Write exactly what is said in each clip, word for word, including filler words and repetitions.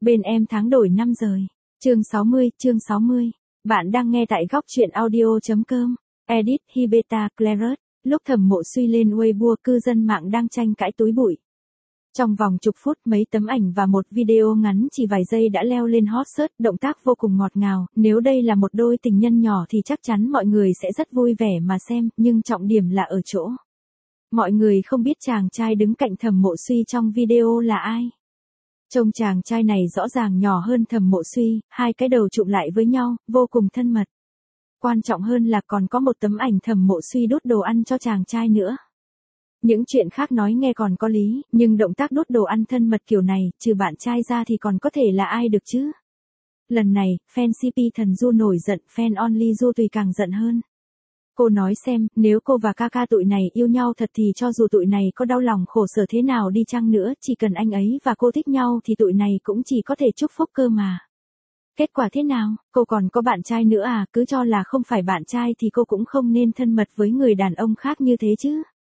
Bên em tháng đổi năm rời. Chương sáu mươi, chương sáu mươi. Bạn đang nghe tại góc truyện audio.com. Edit Hibeta Claret. Lúc Thẩm Mộ Suy lên Weibo, cư dân mạng đang tranh cãi túi bụi. Trong vòng chục phút, mấy tấm ảnh và một video ngắn chỉ vài giây đã leo lên hot search, động tác vô cùng ngọt ngào. Nếu đây là một đôi tình nhân nhỏ thì chắc chắn mọi người sẽ rất vui vẻ mà xem, nhưng trọng điểm là ở chỗ. Mọi người không biết chàng trai đứng cạnh Thẩm Mộ Suy trong video là ai. Trông chàng trai này rõ ràng nhỏ hơn Thẩm Mộ Suy, hai cái đầu chụm lại với nhau, vô cùng thân mật. Quan trọng hơn là còn có một tấm ảnh Thẩm Mộ Suy đút đồ ăn cho chàng trai nữa. Những chuyện khác nói nghe còn có lý, nhưng động tác đút đồ ăn thân mật kiểu này, trừ bạn trai ra thì còn có thể là ai được chứ? Lần này, fan xê pê thần Du nổi giận, fan Only Du Tùy càng giận hơn. Cô nói xem, nếu cô và ca ca tụi này yêu nhau thật thì cho dù tụi này có đau lòng khổ sở thế nào đi chăng nữa, chỉ cần anh ấy và cô thích nhau thì tụi này cũng chỉ có thể chúc phúc cơ mà. Kết quả thế nào, cô còn có bạn trai nữa à, cứ cho là không phải bạn trai thì cô cũng không nên thân mật với người đàn ông khác như thế chứ.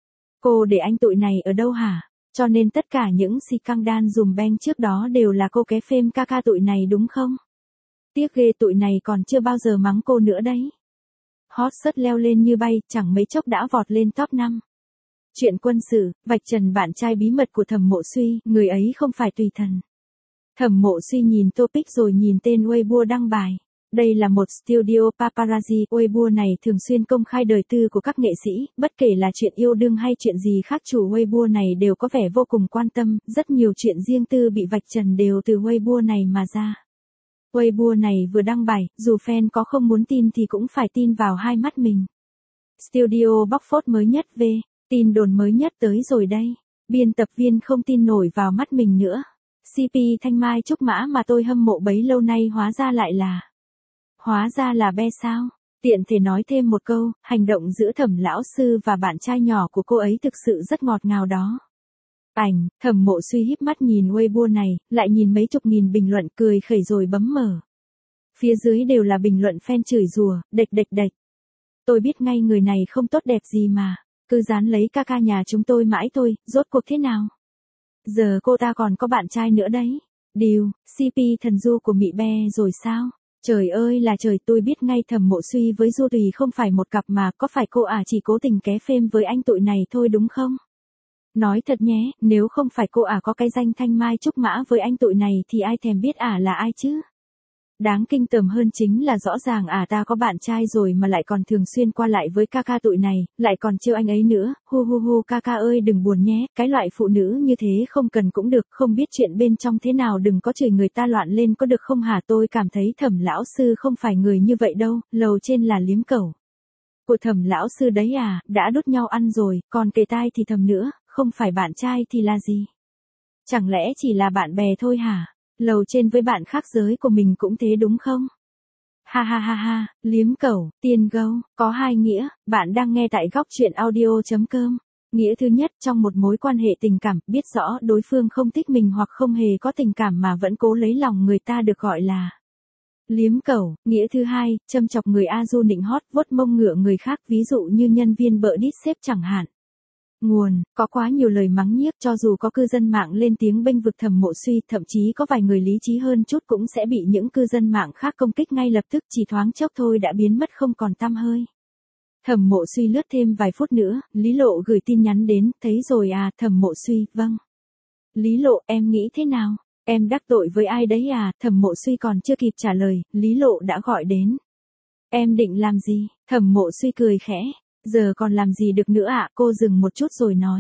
Cô để anh tụi này ở đâu hả? Cho nên tất cả những scandal dùm beng trước đó đều là cô ké phêm ca ca tụi này đúng không? Tiếc ghê tụi này còn chưa bao giờ mắng cô nữa đấy. Hot search leo lên như bay, chẳng mấy chốc đã vọt lên top năm. Chuyện quân sự, vạch trần bạn trai bí mật của Thẩm Mộ Suy, người ấy không phải tùy thần. Thẩm Mộ Suy nhìn topic rồi nhìn tên Weibo đăng bài. Đây là một studio paparazzi. Weibo này thường xuyên công khai đời tư của các nghệ sĩ, bất kể là chuyện yêu đương hay chuyện gì khác, chủ Weibo này đều có vẻ vô cùng quan tâm, rất nhiều chuyện riêng tư bị vạch trần đều từ Weibo này mà ra. Weibo này vừa đăng bài, dù fan có không muốn tin thì cũng phải tin vào hai mắt mình. Studio bóc phốt mới nhất về, tin đồn mới nhất tới rồi đây. Biên tập viên không tin nổi vào mắt mình nữa. xê pê Thanh Mai Trúc Mã mà tôi hâm mộ bấy lâu nay hóa ra lại là... Hóa ra là be sao? Tiện thể nói thêm một câu, hành động giữa Thẩm lão sư và bạn trai nhỏ của cô ấy thực sự rất ngọt ngào đó. Ảnh, Thẩm Mộ Suy híp mắt nhìn Weibo này, lại nhìn mấy chục nghìn bình luận, cười khẩy rồi bấm mở. Phía dưới đều là bình luận fan chửi rủa, đệch đệch đệch. Tôi biết ngay người này không tốt đẹp gì mà, cứ dán lấy ca ca nhà chúng tôi mãi thôi, rốt cuộc thế nào? Giờ cô ta còn có bạn trai nữa đấy. Điều, xê pê thần Du của Mị Be rồi sao? Trời ơi là trời, tôi biết ngay Thẩm Mộ Suy với Du Tùy không phải một cặp mà, có phải cô à chỉ cố tình ké phêm với anh tụi này thôi đúng không? Nói thật nhé, nếu không phải cô à có cái danh Thanh Mai Trúc Mã với anh tụi này thì ai thèm biết à là ai chứ? Đáng kinh tởm hơn chính là rõ ràng à ta có bạn trai rồi mà lại còn thường xuyên qua lại với ca ca tụi này, lại còn trêu anh ấy nữa, hu hu hu ca ca ơi đừng buồn nhé, cái loại phụ nữ như thế không cần cũng được, không biết chuyện bên trong thế nào đừng có chửi người ta loạn lên có được không hả? Tôi cảm thấy Thẩm lão sư không phải người như vậy đâu, lầu trên là liếm cẩu. Của Thẩm lão sư đấy à, đã đút nhau ăn rồi, còn kề tai thì thầm nữa, không phải bạn trai thì là gì? Chẳng lẽ chỉ là bạn bè thôi hả? Lầu trên với bạn khác giới của mình cũng thế đúng không? Ha ha ha ha, liếm cẩu, tiên gâu, có hai nghĩa, bạn đang nghe tại góc truyện audio.com. Nghĩa thứ nhất, trong một mối quan hệ tình cảm, biết rõ đối phương không thích mình hoặc không hề có tình cảm mà vẫn cố lấy lòng người ta được gọi là liếm cẩu. Nghĩa thứ hai, châm chọc người a du nịnh hót, vuốt mông ngựa người khác, ví dụ như nhân viên bợ đít sếp chẳng hạn. Nguồn, có quá nhiều lời mắng nhiếc, cho dù có cư dân mạng lên tiếng bênh vực Thẩm Mộ Suy, thậm chí có vài người lý trí hơn chút cũng sẽ bị những cư dân mạng khác công kích ngay lập tức, chỉ thoáng chốc thôi đã biến mất không còn tăm hơi. Thẩm Mộ Suy lướt thêm vài phút nữa, Lý Lộ gửi tin nhắn đến, thấy rồi à, Thẩm Mộ Suy, vâng. Lý Lộ, em nghĩ thế nào? Em đắc tội với ai đấy à? Thẩm Mộ Suy còn chưa kịp trả lời, Lý Lộ đã gọi đến. Em định làm gì? Thẩm Mộ Suy cười khẽ. Giờ còn làm gì được nữa ạ? À? Cô dừng một chút rồi nói.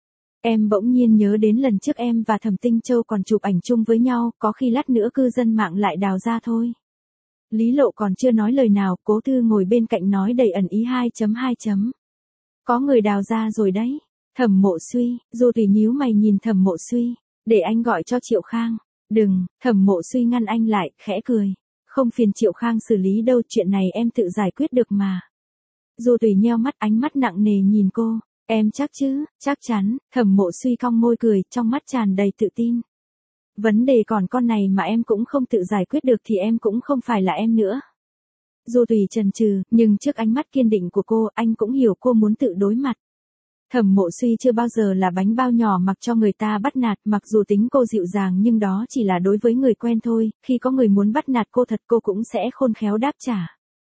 Em bỗng nhiên nhớ đến lần trước em và Thẩm Tinh Châu còn chụp ảnh chung với nhau, có khi lát nữa cư dân mạng lại đào ra thôi. Lý Lộ còn chưa nói lời nào, Cố Thư ngồi bên cạnh nói đầy ẩn ý hai chấm hai chấm. Có người đào ra rồi đấy. Thẩm Mộ Suy, Du Tùy nhíu mày nhìn Thẩm Mộ Suy, để anh gọi cho Triệu Khang. Đừng, Thẩm Mộ Suy ngăn anh lại, khẽ cười. Không phiền Triệu Khang xử lý đâu, chuyện này em tự giải quyết được mà. Du Tùy nheo mắt, ánh mắt nặng nề nhìn cô. Em chắc chứ? Chắc chắn. Thẩm Mộ Suy cong môi cười, trong mắt tràn đầy tự tin. Vấn đề còn con này mà em cũng không tự giải quyết được thì em cũng không phải là em nữa. Du Tùy chần chừ, nhưng trước ánh mắt kiên định của cô, anh cũng hiểu cô muốn tự đối mặt. Thẩm Mộ Suy chưa bao giờ là bánh bao nhỏ mặc cho người ta bắt nạt, mặc dù tính cô dịu dàng nhưng đó chỉ là đối với người quen thôi, khi có người muốn bắt nạt cô thật cô cũng sẽ khôn khéo đáp trả.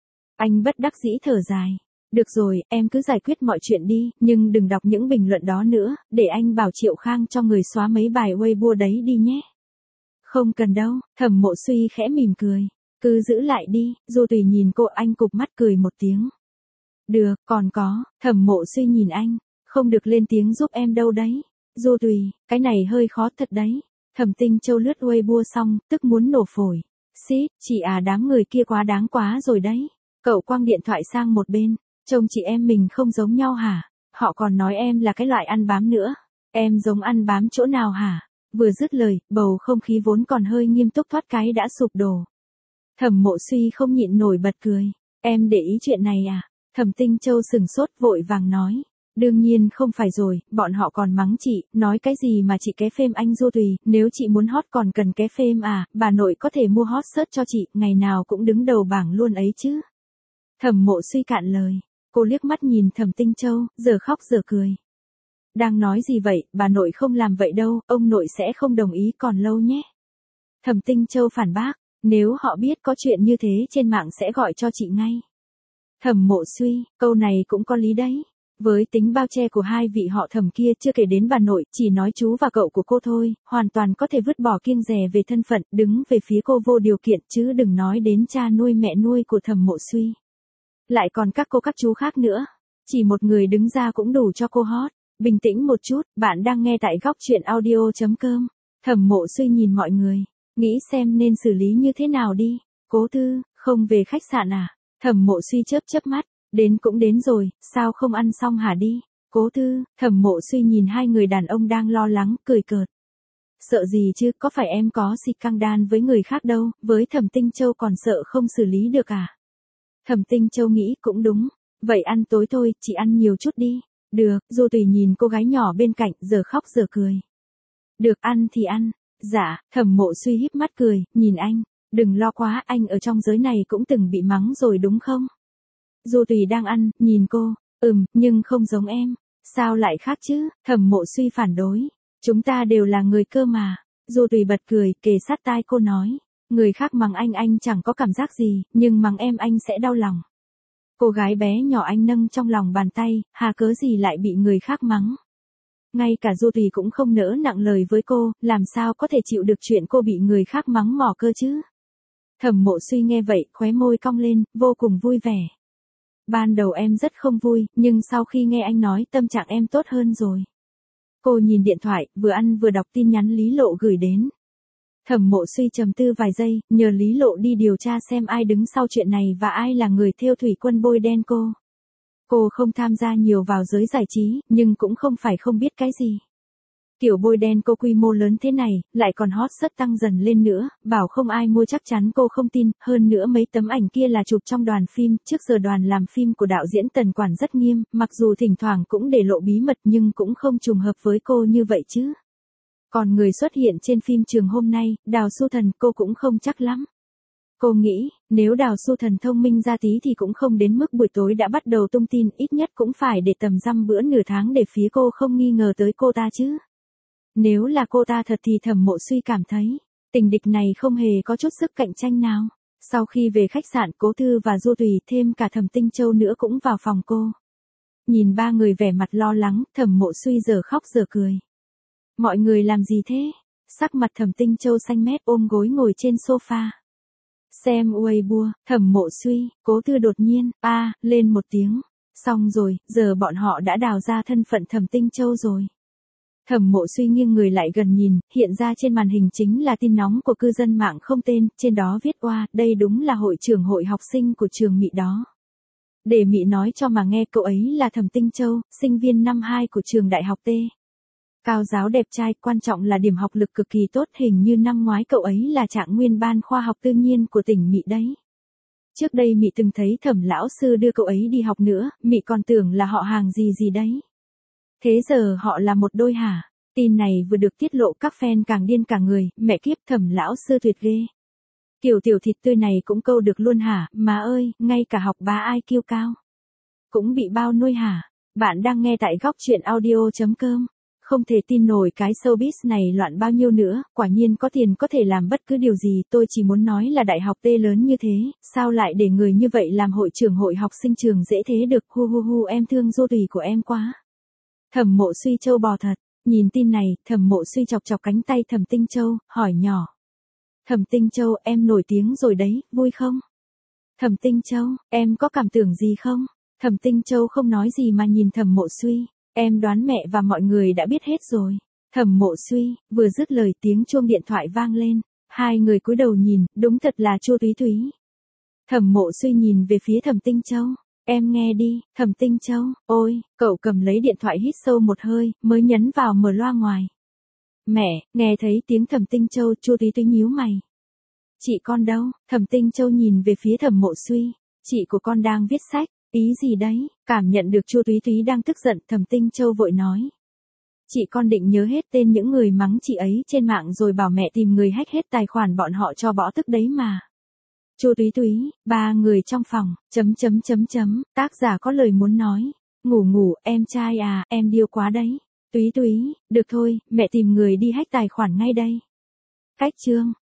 Anh bất đắc dĩ thở dài. Được rồi, em cứ giải quyết mọi chuyện đi, nhưng đừng đọc những bình luận đó nữa, để anh bảo Triệu Khang cho người xóa mấy bài Weibo đấy đi nhé. Không cần đâu, Thẩm Mộ Suy khẽ mỉm cười. Cứ giữ lại đi, Du Tùy nhìn cô, anh cụp mắt cười một tiếng. Được, còn có, Thẩm Mộ Suy nhìn anh. Không được lên tiếng giúp em đâu đấy. Du Tùy, cái này hơi khó thật đấy. Thẩm Tinh Châu lướt Weibo xong, tức muốn nổ phổi. Xít, chị à, đám người kia quá đáng quá rồi đấy. Cậu quăng điện thoại sang một bên. Trông chị em mình không giống nhau hả? Họ còn nói em là cái loại ăn bám nữa. Em giống ăn bám chỗ nào hả? Vừa dứt lời, bầu không khí vốn còn hơi nghiêm túc thoát cái đã sụp đổ. Thẩm Mộ Suy không nhịn nổi bật cười. Em để ý chuyện này à? Thẩm Tinh Châu sừng sốt vội vàng nói. Đương nhiên không phải rồi, bọn họ còn mắng chị, nói cái gì mà chị ké phêm anh Du Tùy, nếu chị muốn hot còn cần ké phêm à, bà nội có thể mua hot search cho chị, ngày nào cũng đứng đầu bảng luôn ấy chứ. Thẩm Mộ Suy cạn lời, cô liếc mắt nhìn Thẩm Tinh Châu, giờ khóc giờ cười. Đang nói gì vậy, bà nội không làm vậy đâu, ông nội sẽ không đồng ý còn lâu nhé. Thẩm Tinh Châu phản bác, nếu họ biết có chuyện như thế trên mạng sẽ gọi cho chị ngay. Thẩm Mộ Suy, câu này cũng có lý đấy. Với tính bao che của hai vị họ Thẩm kia, chưa kể đến bà nội, chỉ nói chú và cậu của cô thôi, hoàn toàn có thể vứt bỏ kiêng dè về thân phận, đứng về phía cô vô điều kiện, chứ đừng nói đến cha nuôi mẹ nuôi của Thẩm Mộ Suy. Lại còn các cô các chú khác nữa. Chỉ một người đứng ra cũng đủ cho cô hot. Bình tĩnh một chút, bạn đang nghe tại góc truyện audio chấm com. Thẩm Mộ Suy nhìn mọi người, nghĩ xem nên xử lý như thế nào đi. Cố Thư, không về khách sạn à? Thẩm Mộ Suy chớp chớp mắt. Đến cũng đến rồi, sao không ăn xong hả đi? Cố Thư, Thẩm Mộ Suy nhìn hai người đàn ông đang lo lắng, cười cợt. Sợ gì chứ, có phải em có xịt căng đan với người khác đâu, với Thẩm Tinh Châu còn sợ không xử lý được à? Thẩm Tinh Châu nghĩ cũng đúng, vậy ăn tối thôi, chị ăn nhiều chút đi. Được, Du Tùy nhìn cô gái nhỏ bên cạnh, giờ khóc giờ cười. Được, ăn thì ăn. Dạ, Thẩm Mộ Suy híp mắt cười, nhìn anh. Đừng lo quá, anh ở trong giới này cũng từng bị mắng rồi đúng không? Du Tùy đang ăn, nhìn cô, ừm, nhưng không giống em. Sao lại khác chứ? Thẩm Mộ Suy phản đối. Chúng ta đều là người cơ mà. Du Tùy bật cười, kề sát tai cô nói. Người khác mắng anh anh chẳng có cảm giác gì, nhưng mắng em anh sẽ đau lòng. Cô gái bé nhỏ anh nâng trong lòng bàn tay, hà cớ gì lại bị người khác mắng. Ngay cả Du Tùy cũng không nỡ nặng lời với cô, làm sao có thể chịu được chuyện cô bị người khác mắng mỏ cơ chứ? Thẩm Mộ Suy nghe vậy, khóe môi cong lên, vô cùng vui vẻ. Ban đầu em rất không vui, nhưng sau khi nghe anh nói tâm trạng em tốt hơn rồi. Cô nhìn điện thoại, vừa ăn vừa đọc tin nhắn Lý Lộ gửi đến. Thẩm Mộ Suy trầm tư vài giây, nhờ Lý Lộ đi điều tra xem ai đứng sau chuyện này và ai là người thêu thủy quân bôi đen cô. Cô không tham gia nhiều vào giới giải trí, nhưng cũng không phải không biết cái gì. Kiểu bôi đen cô quy mô lớn thế này, lại còn hot search tăng dần lên nữa, bảo không ai mua chắc chắn cô không tin, hơn nữa mấy tấm ảnh kia là chụp trong đoàn phim, trước giờ đoàn làm phim của đạo diễn Tần Quản rất nghiêm, mặc dù thỉnh thoảng cũng để lộ bí mật nhưng cũng không trùng hợp với cô như vậy chứ. Còn người xuất hiện trên phim trường hôm nay, Đào Xu Thần, cô cũng không chắc lắm. Cô nghĩ, nếu Đào Xu Thần thông minh ra tí thì cũng không đến mức buổi tối đã bắt đầu tung tin, ít nhất cũng phải để tầm dăm bữa nửa tháng để phía cô không nghi ngờ tới cô ta chứ. Nếu là cô ta thật thì Thẩm Mộ Suy cảm thấy, tình địch này không hề có chút sức cạnh tranh nào. Sau khi về khách sạn, Cố Thư và Du Tùy thêm cả Thẩm Tinh Châu nữa cũng vào phòng cô. Nhìn ba người vẻ mặt lo lắng, Thẩm Mộ Suy giờ khóc giờ cười. Mọi người làm gì thế? Sắc mặt Thẩm Tinh Châu xanh mét ôm gối ngồi trên sofa. Xem Weibo, Thẩm Mộ Suy, Cố Thư đột nhiên, a, lên một tiếng. Xong rồi, giờ bọn họ đã đào ra thân phận Thẩm Tinh Châu rồi. Thẩm Mộ Suy nghiêng người lại gần nhìn, hiện ra trên màn hình chính là tin nóng của cư dân mạng không tên, trên đó viết oa, đây đúng là hội trưởng hội học sinh của trường Mị đó. Để Mị nói cho mà nghe, cậu ấy là Thẩm Tinh Châu, sinh viên năm hai của trường đại học T. Cao giáo đẹp trai, quan trọng là điểm học lực cực kỳ tốt, hình như năm ngoái cậu ấy là trạng nguyên ban khoa học tự nhiên của tỉnh Mị đấy. Trước đây Mị từng thấy Thẩm lão sư đưa cậu ấy đi học nữa, Mị còn tưởng là họ hàng gì gì đấy. Thế giờ họ là một đôi hả? Tin này vừa được tiết lộ các fan càng điên cả người, mẹ kiếp, Thẩm lão sư tuyệt ghê. Kiểu tiểu thịt tươi này cũng câu được luôn hả, má ơi, ngay cả học bá ai kiêu cao. Cũng bị bao nuôi hả? Bạn đang nghe tại góc chuyện audio chấm com. Không thể tin nổi cái showbiz này loạn bao nhiêu nữa, quả nhiên có tiền có thể làm bất cứ điều gì, tôi chỉ muốn nói là đại học T lớn như thế, sao lại để người như vậy làm hội trưởng hội học sinh trường dễ thế được, hu hu hu em thương Du Tùy của em quá. Thẩm Mộ Suy trâu bò thật, nhìn tin này, Thẩm Mộ Suy chọc chọc cánh tay Thẩm Tinh Châu, hỏi nhỏ. Thẩm Tinh Châu, em nổi tiếng rồi đấy, vui không? Thẩm Tinh Châu, em có cảm tưởng gì không? Thẩm Tinh Châu không nói gì mà nhìn Thẩm Mộ Suy, em đoán mẹ và mọi người đã biết hết rồi. Thẩm Mộ Suy, vừa dứt lời tiếng chuông điện thoại vang lên, hai người cúi đầu nhìn, đúng thật là Chu Túy Túy. Thẩm Mộ Suy nhìn về phía Thẩm Tinh Châu, em nghe đi, Thẩm Tinh Châu, ôi, cậu cầm lấy điện thoại hít sâu một hơi, mới nhấn vào mở loa ngoài. Mẹ, nghe thấy tiếng Thẩm Tinh Châu, Chu Túy Túy nhíu mày. Chị con đâu? Thẩm Tinh Châu nhìn về phía Thẩm Mộ Suy, chị của con đang viết sách. Ý gì đấy? Cảm nhận được Chu Túy Túy đang tức giận, Thẩm Tinh Châu vội nói. Chị con định nhớ hết tên những người mắng chị ấy trên mạng rồi bảo mẹ tìm người hack hết tài khoản bọn họ cho bỏ tức đấy mà. Chu Túy Túy, ba người trong phòng, chấm chấm chấm chấm, tác giả có lời muốn nói. Ngủ ngủ, em trai à, em điêu quá đấy. Túy Túy, được thôi, mẹ tìm người đi hack tài khoản ngay đây. Cách chương.